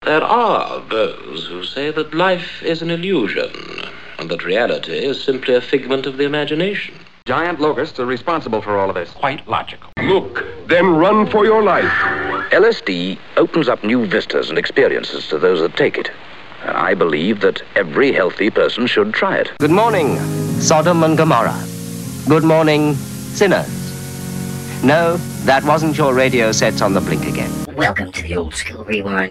There are those who say that life is an illusion, and that reality is simply a figment of the imagination. Giant locusts are responsible for all of this. Quite logical. Look, then run for your life. LSD opens up new vistas and experiences to those that take it. And I believe that every healthy person should try it. Good morning, Sodom and Gomorrah. Good morning, sinners. No, that wasn't your radio sets on the blink again. Welcome to the Old School Rewind.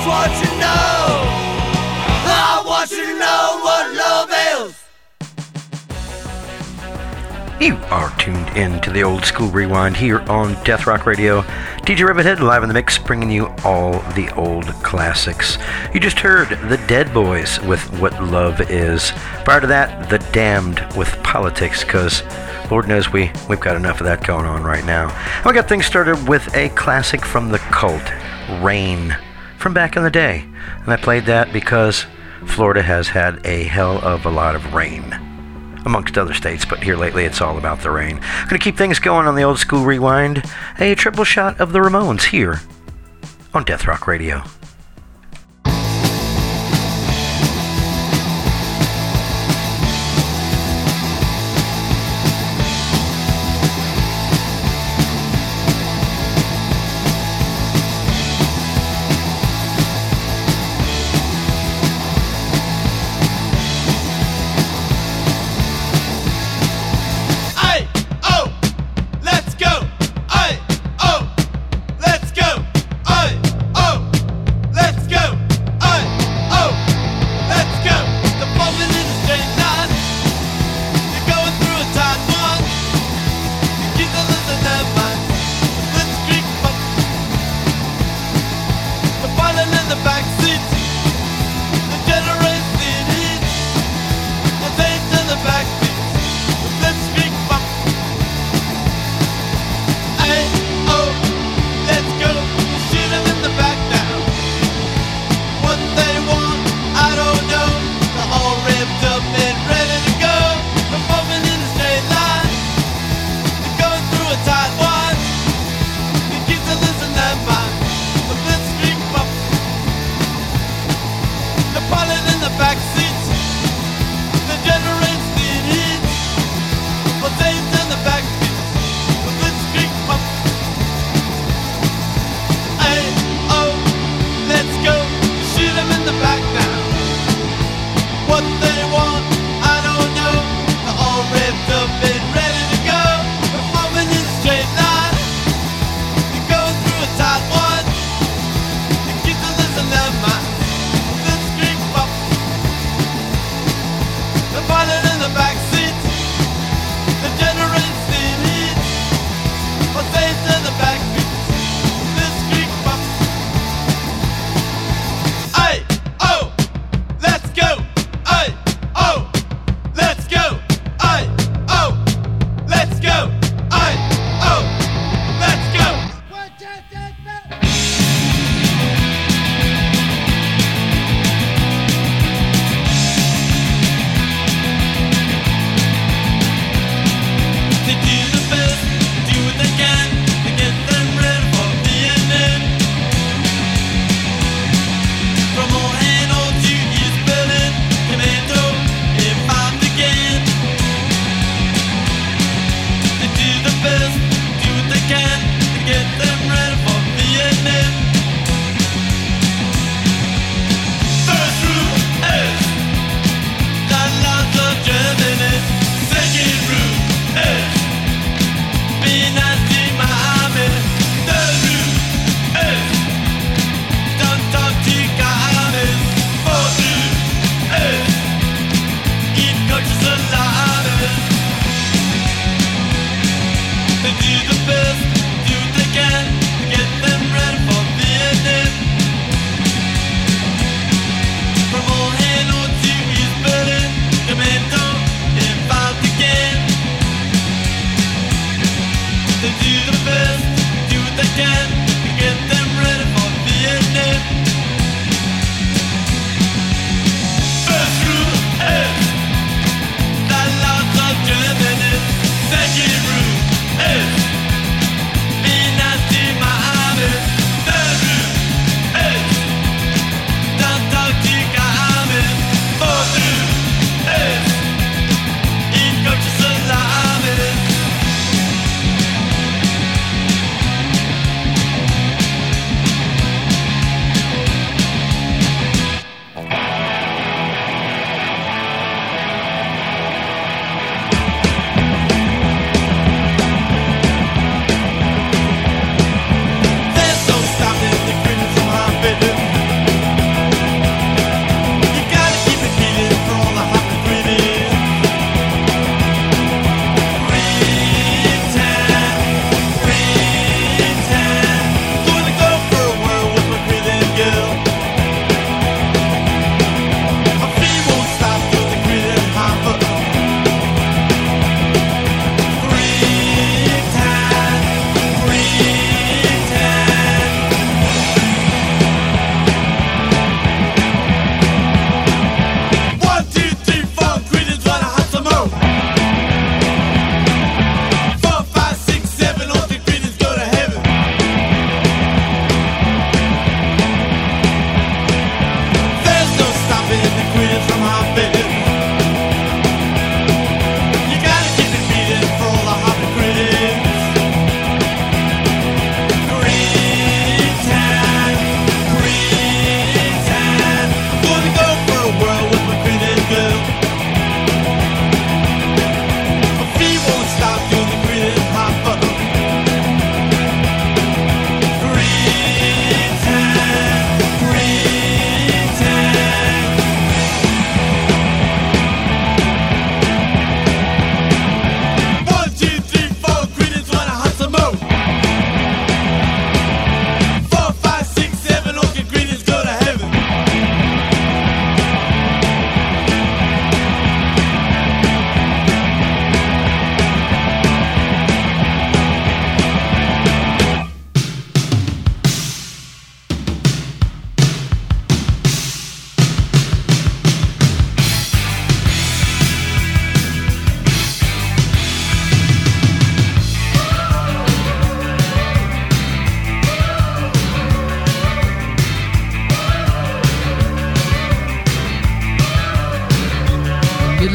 just want to know. I want you to know what love is. You are tuned in to the Old School Rewind here on Death Rock Radio. DJ Rabbit live in the mix, bringing you all the old classics. You just heard the Dead Boys with What Love Is. Prior to that, The Damned with Politics, because Lord knows we've got enough of that going on right now. And we got things started with a classic from the Cult, Rain, from back in the day. And I played that because Florida has had a hell of a lot of rain, amongst other states, but here lately it's all about the rain. I'm going to keep things going on the Old School Rewind, a triple shot of the Ramones here on Death Rock Radio.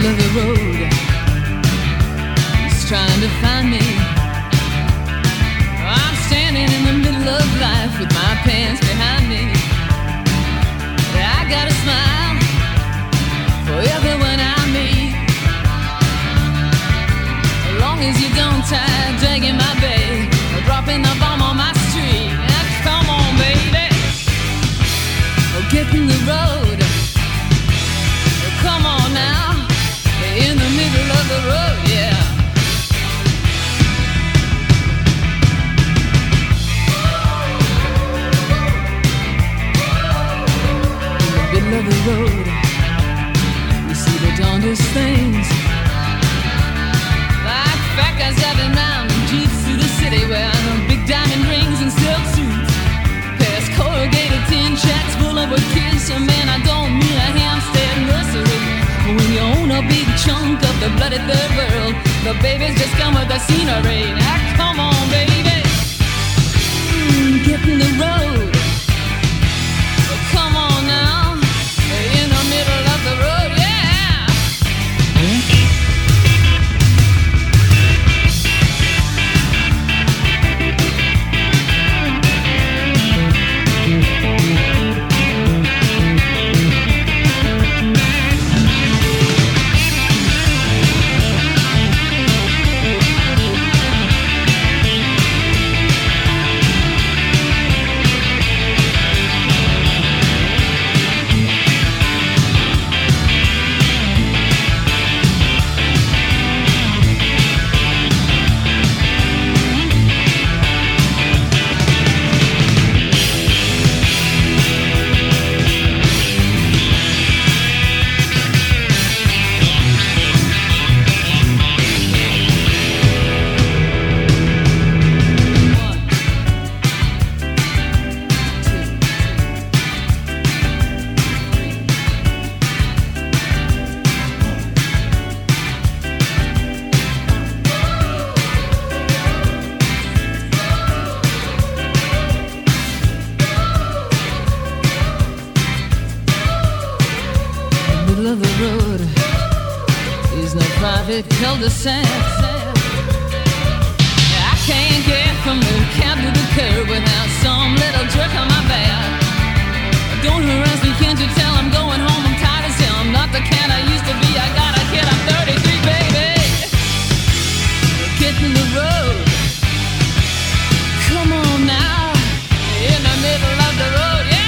middle of the road. He's trying to find me. I'm standing in the middle of life with my pants behind me. I got a smile for everyone I meet. As long as you don't try dragging my bag or dropping the bomb on my street. Come on, baby, get in the road. Come on now, in the middle of the road, yeah. In the middle of the road, you see the darndest things. Like fat guys driving round in jeeps through the city wearing big diamond rings and silk suits. Past corrugated tin shacks full of kids. So man, I don't mean a Hampstead nursery. When you own a big chunk of the bloody third world, the babies just come with the scenery. Now come on, baby, get in the road. Come on now, in the middle of the road, yeah. Cul-de-sac. I can't get from the cab to the curb without some little jerk on my back. Don't harass me, can't you tell I'm going home? I'm tired as hell. I'm not the cat I used to be. I got a kid, I'm 33, baby. Get in the road. Come on now, in the middle of the road, yeah.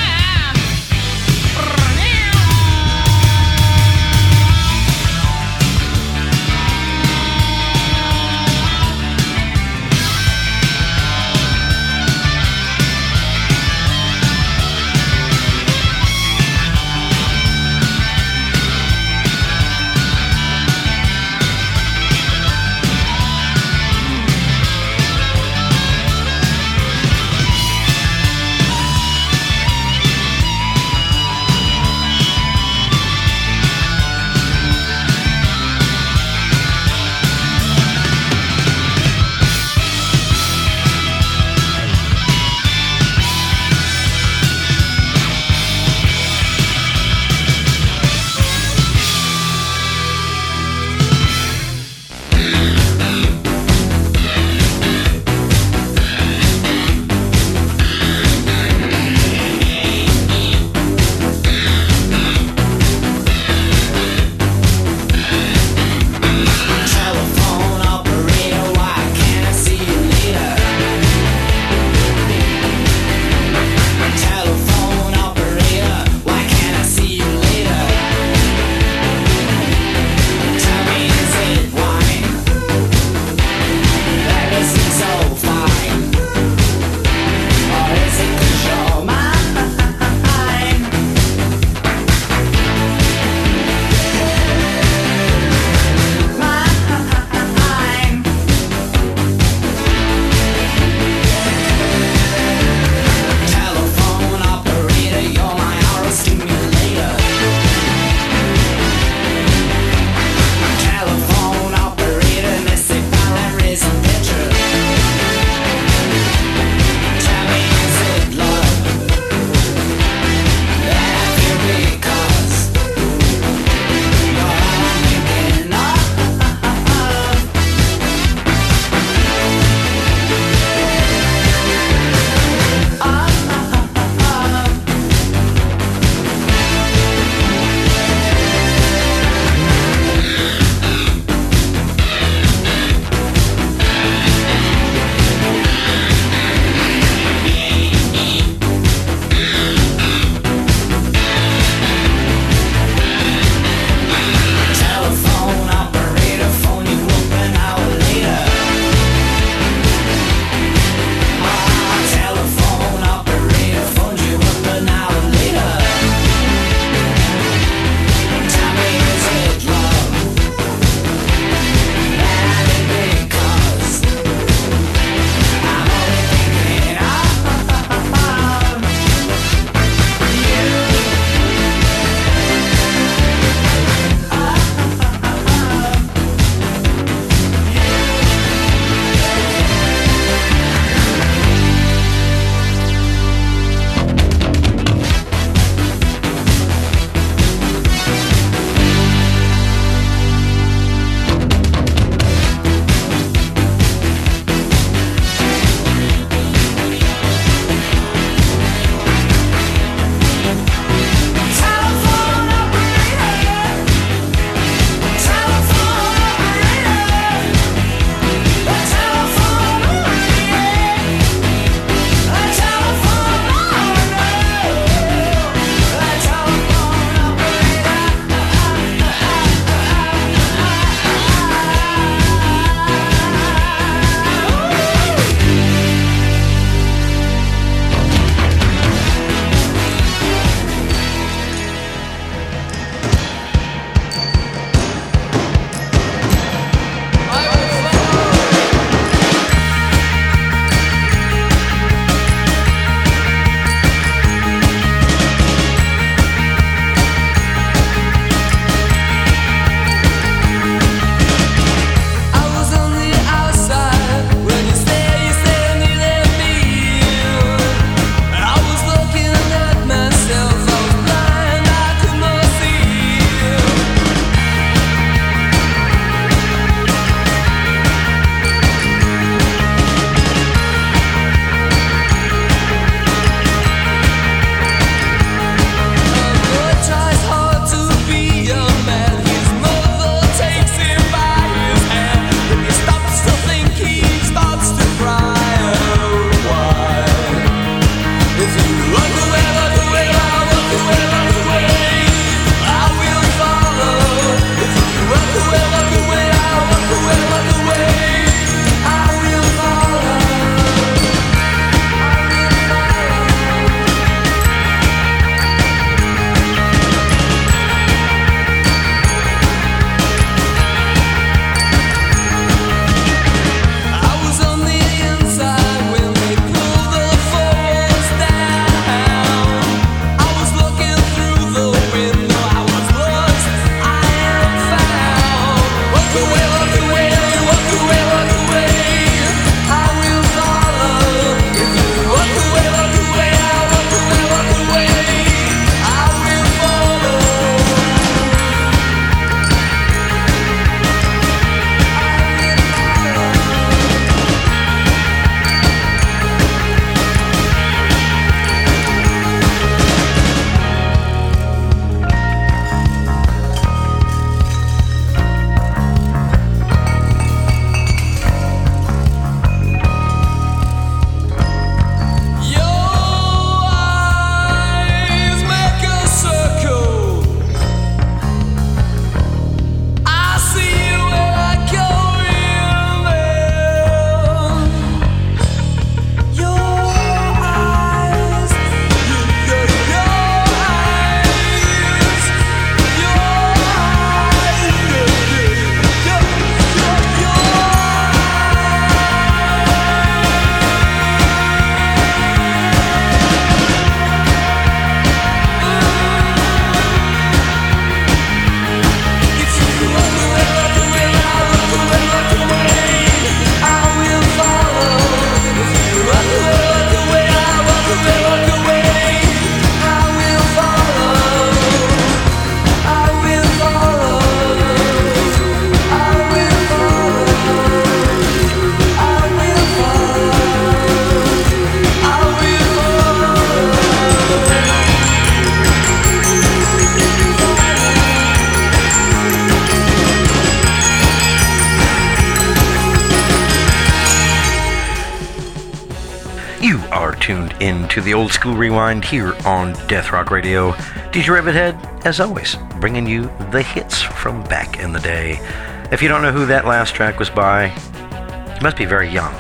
tuned in to the Old School Rewind here on Death Rock Radio. DJ Rabbit, as always, bringing you the hits from back in the day. If you don't know who that last track was by, you must be very young.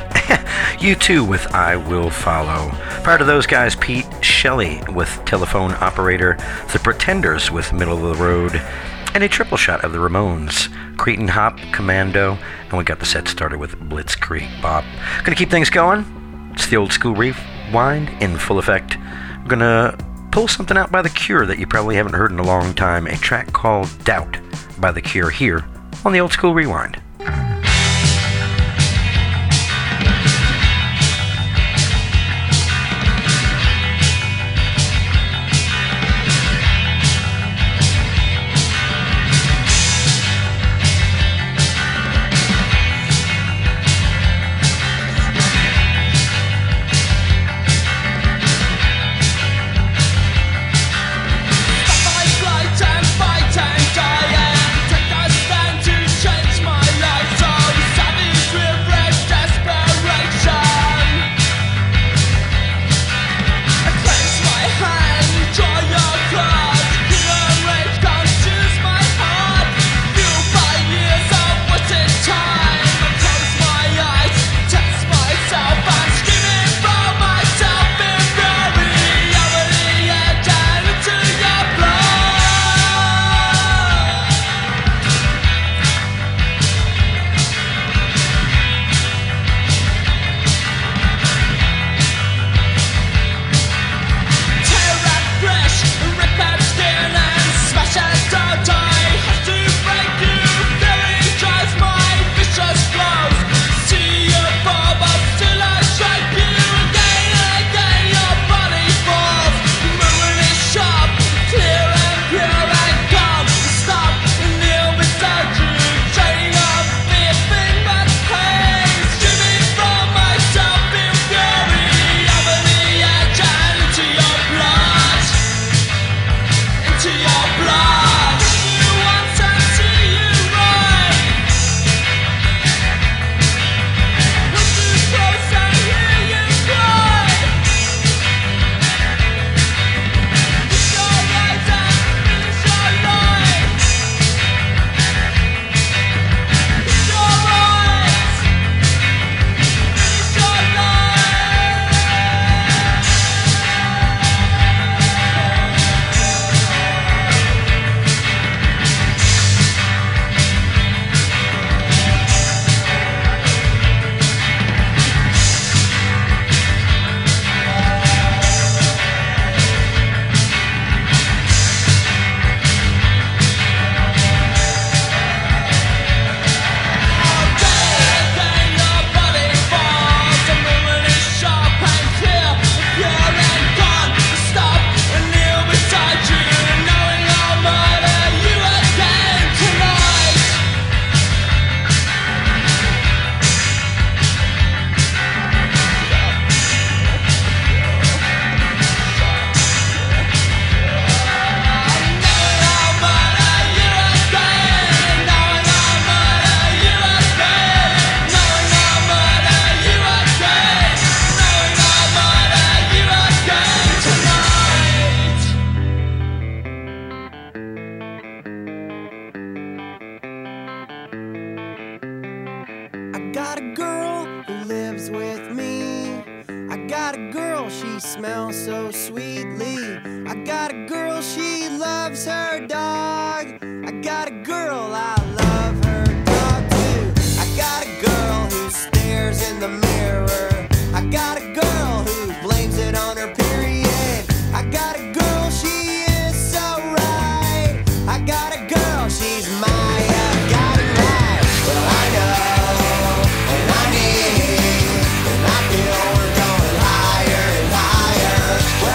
U2 with I Will Follow. Prior to those guys, Pete Shelley with Telephone Operator, The Pretenders with Middle of the Road, and a triple shot of the Ramones, Cretin Hop, Commando, and we got the set started with Blitzkrieg Bop. Gonna keep things going. It's the Old School Rewind in full effect. I'm gonna pull something out by The Cure that you probably haven't heard in a long time, a track called Doubt by The Cure here on the Old School Rewind.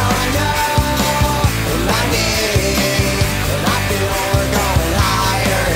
Higher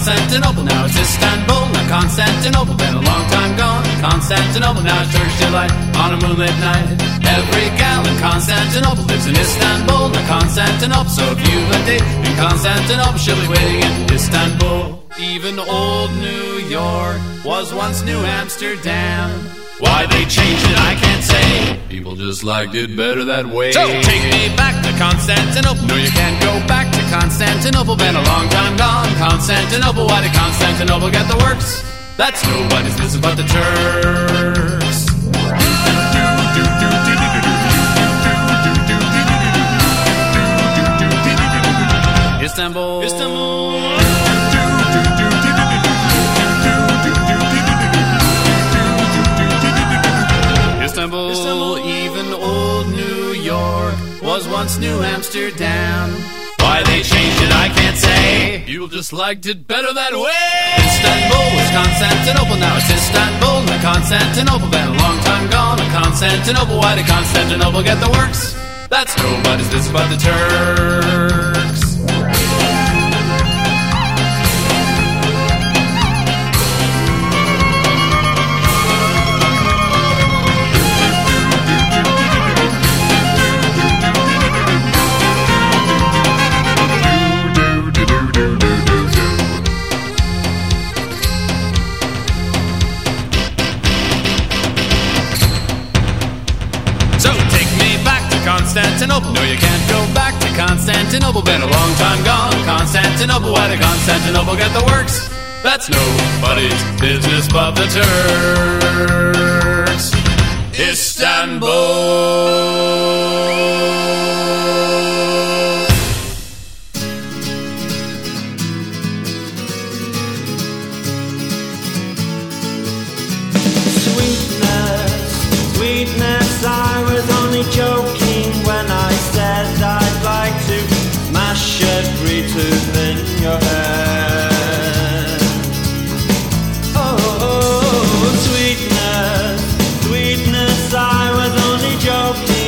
Constantinople, now it's Istanbul. Now Constantinople, been a long time gone. Constantinople, now it's Turkish delight on a moonlit night. Every gal in Constantinople lives in Istanbul. Now Constantinople, so if you've a date in Constantinople, she'll be waiting in Istanbul. Even old New York was once New Amsterdam. Why they changed it, I can't say. People just liked it better that way. So take me back to Constantinople. No, you can't go back to Constantinople. Been a long time gone. Constantinople, why did Constantinople get the works? That's nobody's business but the Turks. Istanbul. Istanbul. Istanbul, even old New York was once New Amsterdam. Why they changed it, I can't say. People just liked it better that way. Istanbul was Constantinople, now it's Istanbul. Now Constantinople, been a long time gone. Now Constantinople, why did Constantinople get the works? That's nobody's business but the Turks. Constantinople, no you can't go back to Constantinople. Been a long time gone. Constantinople, why did Constantinople get the works? That's nobody's business but the Turks. Istanbul. Sweetness, I was only joking when I said I'd like to mash every tooth in your head. Oh, sweetness, sweetness, I was only joking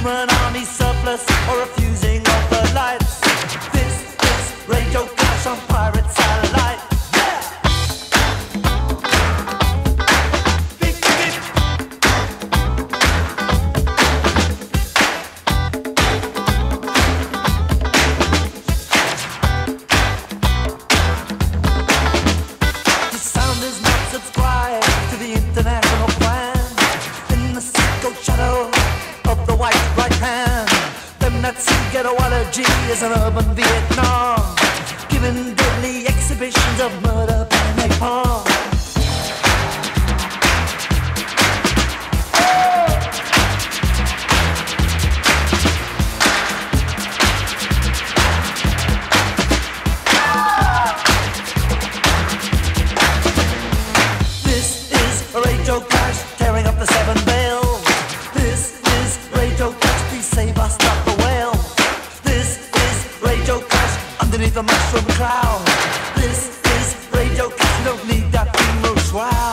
human army surplus or refusing of the lights. This is Radio Clash on Pirate Satellite. Is an urban Vietnam, giving deadly exhibitions of murder by napalm. This is Radio Clash, tearing up the seven veils. This is Radio Clash, please save us, stop the whale. Underneath the mushroom cloud. This is Radio Clash, you don't need that emo shroud.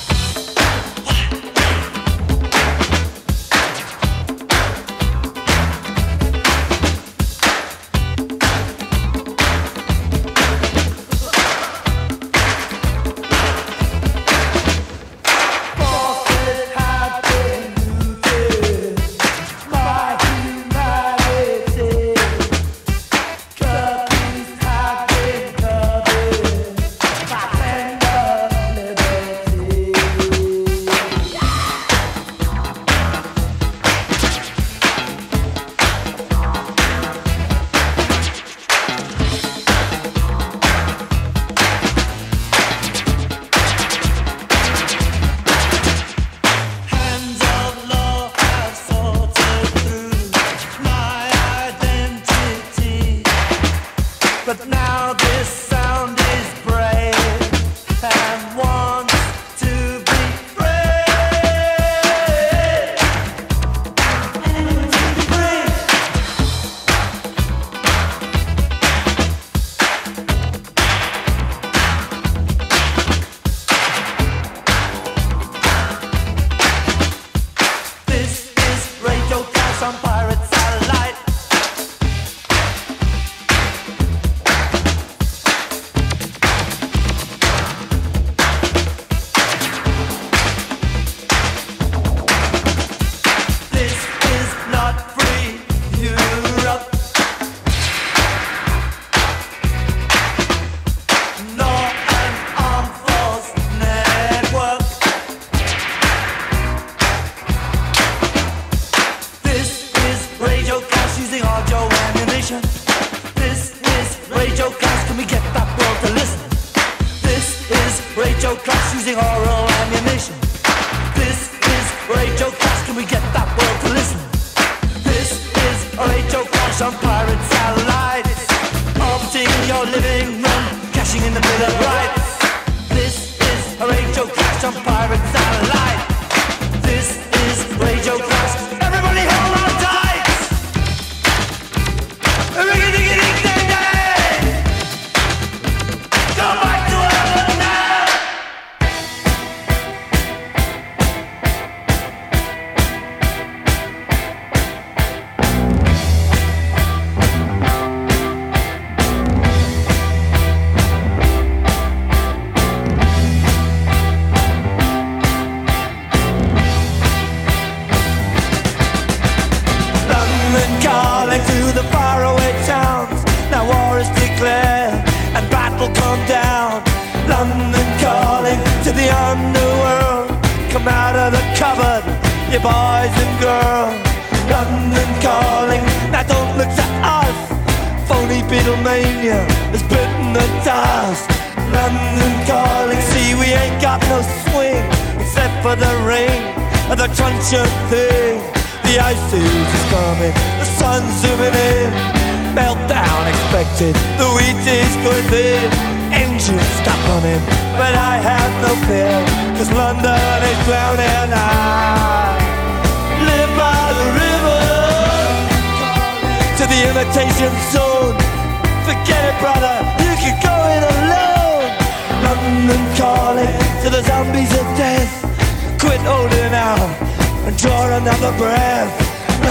Forget it, brother, you can go it alone. London calling to the zombies of death. Quit holding out and draw another breath.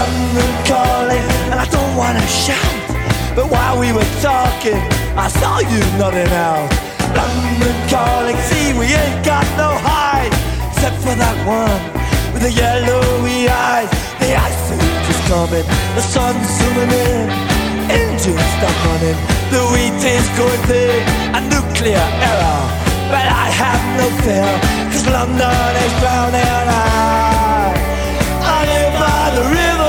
London calling, and I don't wanna shout, but while we were talking, I saw you nodding out. London calling, see we ain't got no hide, except for that one with the yellowy eyes. The ice age is coming, the sun's zooming in, engines stop running, the wheat is going big, a nuclear error. But I have no fear, 'cause London is drowning. I live by the river.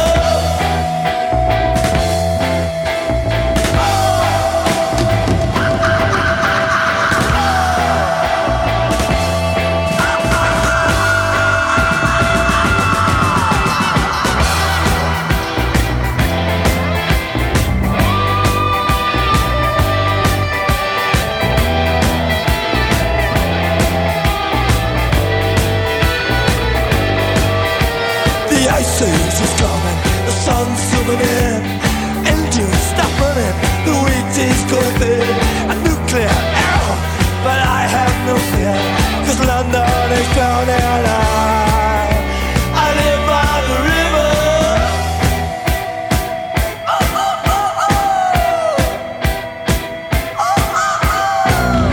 The ice is coming, the sun's zooming in, engines stop running, the wheat is going big, a nuclear error, but I have no fear, 'cause London is drowning. I live by the river. Oh, oh, oh, oh. Oh, oh, oh.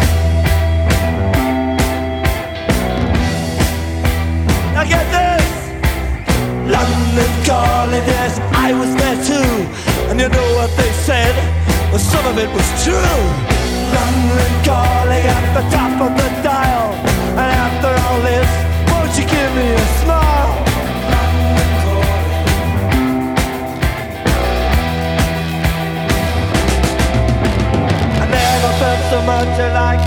Now get this. London calling, yes, I was there too. And you know what they said? Well, some of it was true. London calling at the top of the dial. And after all this, won't you give me a smile? London calling. I never felt so much alike.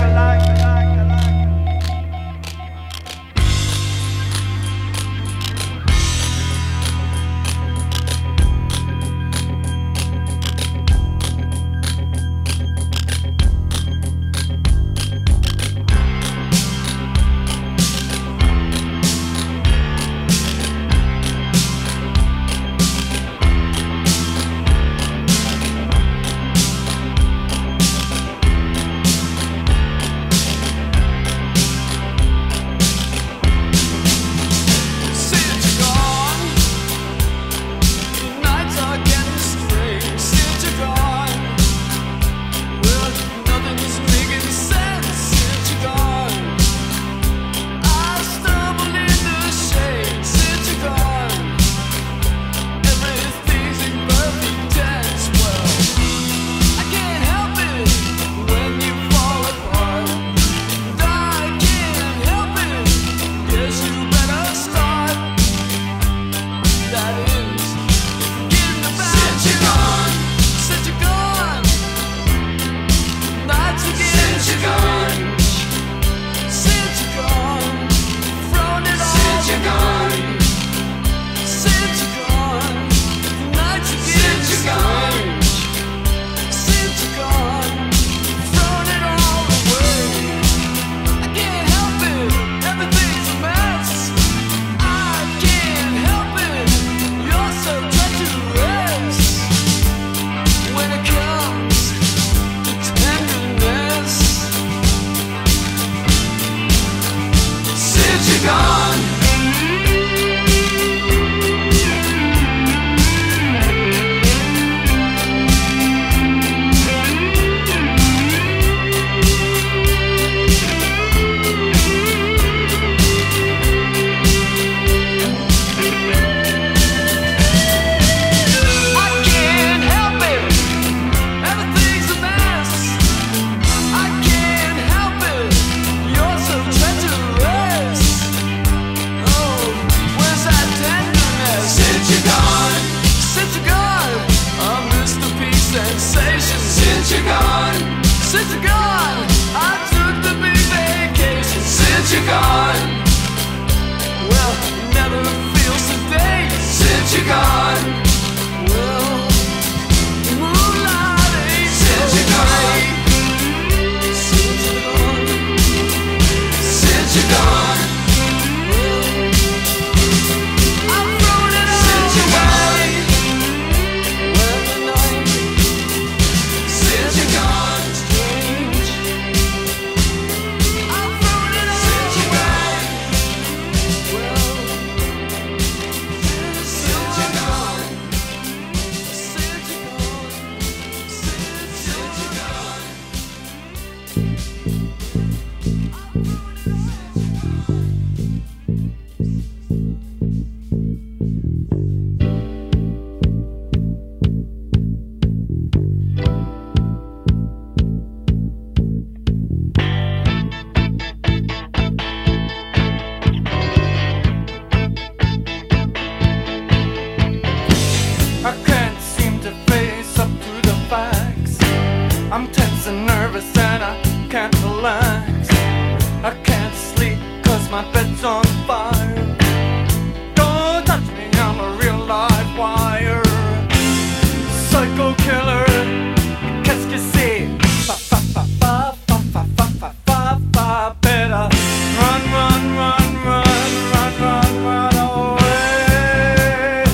heart's on fire. Don't touch me, I'm a real live wire. Psycho killer, qu'est-ce que c'est? Fa fa fa fa fa fa fa fa fa fa. Better run, run, run, run, run, run, run away.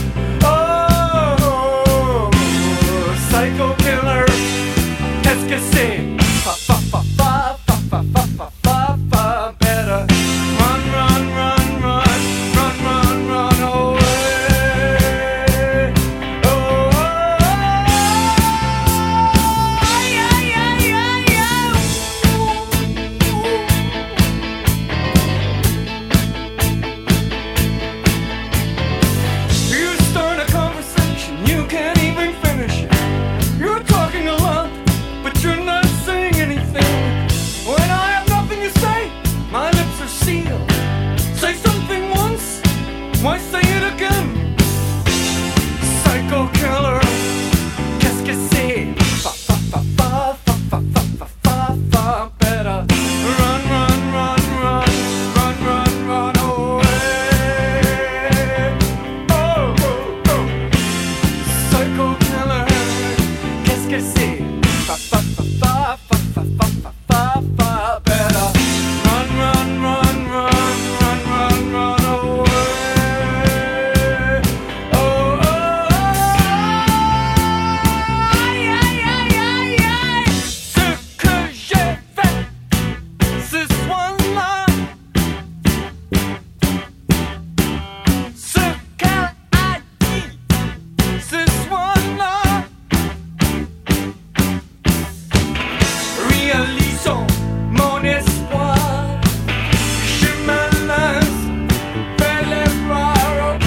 Oh, psycho killer, qu'est-ce que c'est? Fa fa fa fa fa fa fa fa fa fa. Better run, run, run, run, run, run, run away. Oh, yeah, yeah, yeah, yeah. You start a conversation, you can't even finish it. You're talking a lot, but you're not saying anything. When I have nothing to say, my lips are sealed. Say something once, why say it again? Psycho killer, qu'est-ce que c'est? Fa fa fa fa fa fa fa fa fa fa. Better run, run, run, run, run, run, run away. Oh, oh, oh. Psycho killer, qu'est-ce que c'est? Fa fa fa fa fa fa fa fa fa fa. Better run, run, run, run, run, run, run away. Oh, oh, yeah, yeah, yeah, yeah. Ce que j'ai fait ce soir-là, ce qu'elle a dit ce soir-là. Réalisons mon espoir. Je me lance vers les bras, ok.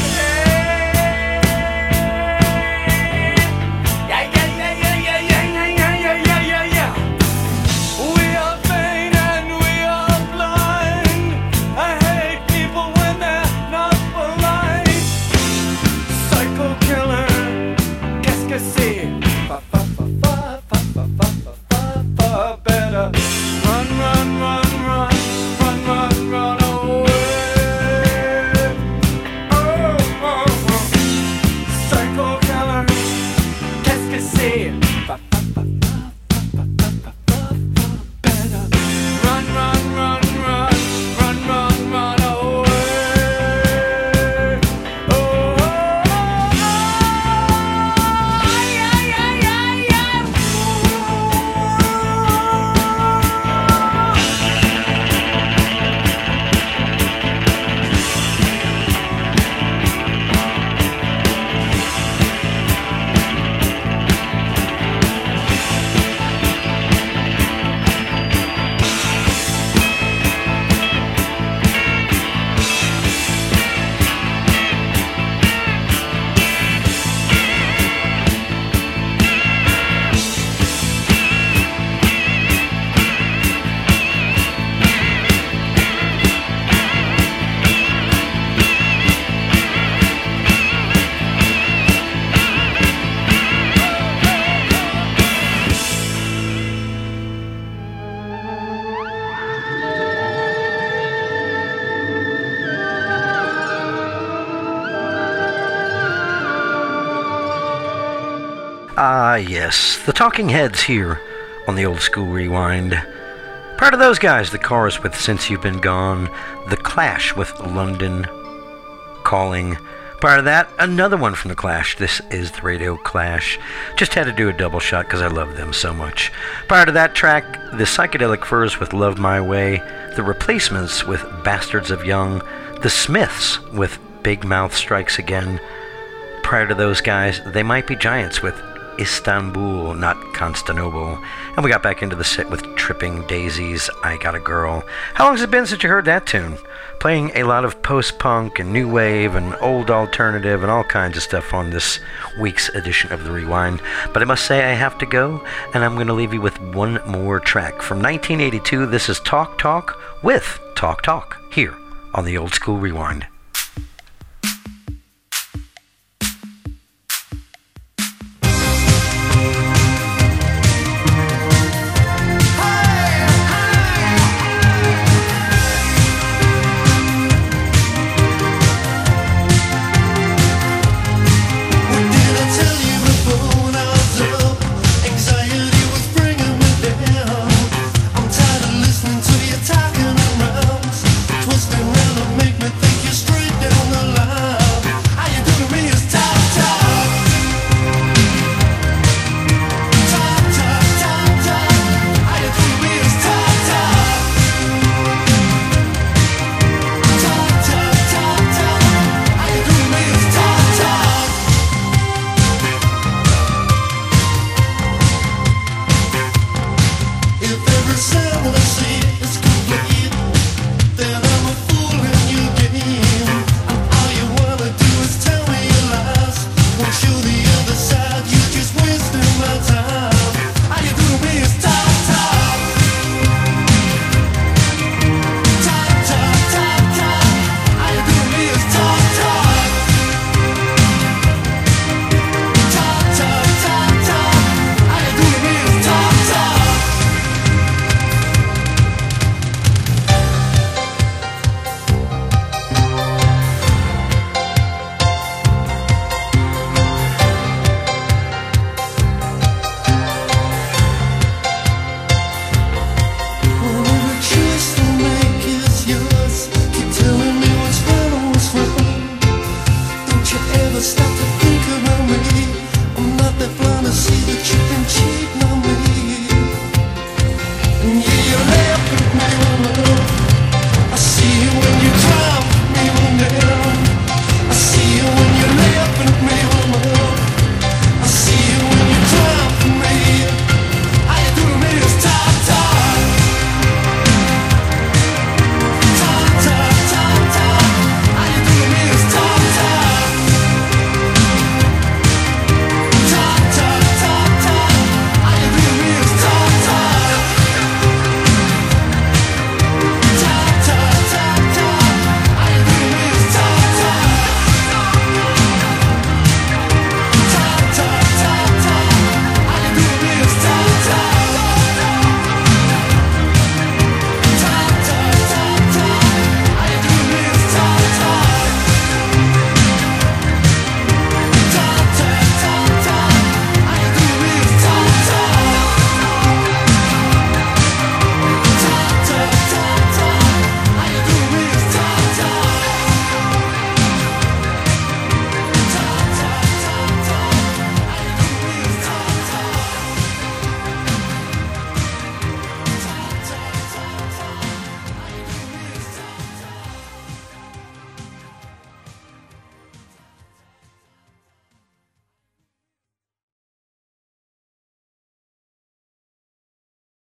Yeah, yeah, yeah, yeah, yeah, yeah, yeah, yeah, yeah, yeah, yeah. We are vain and we are blind. I hate people when they're not polite. Psycho killer, qu'est-ce que c'est? Fa fa fa fa fa fa fa fa fa fa. Better run, run, run, run, run, run, run away. Oh, oh, oh. Psycho killer, qu'est-ce que c'est? Fa fa fa fa fa fa fa fa fa. Better run, run, run, run, run, run, run away. Oh, oh, oh. Yeah, yeah, yeah, yeah. Ah, yes, the Talking Heads here on the Old School Rewind. Prior to those guys, the chorus with Since You've Been Gone, The Clash with London Calling. Prior to that, another one from The Clash. This is the Radio Clash. Just had to do a double shot because I love them so much. Prior to that track, The Psychedelic Furs with Love My Way, The Replacements with Bastards of Young, The Smiths with Big Mouth Strikes Again. Prior to those guys, They Might Be Giants with Istanbul, not Constantinople. And we got back into the set with Tripping Daisies, I Got a Girl. How long has it been since you heard that tune? Playing a lot of post-punk and new wave and old alternative and all kinds of stuff on this week's edition of The Rewind. But I must say I have to go, and I'm going to leave you with one more track. From 1982, this is Talk Talk with Talk Talk, here on the Old School Rewind.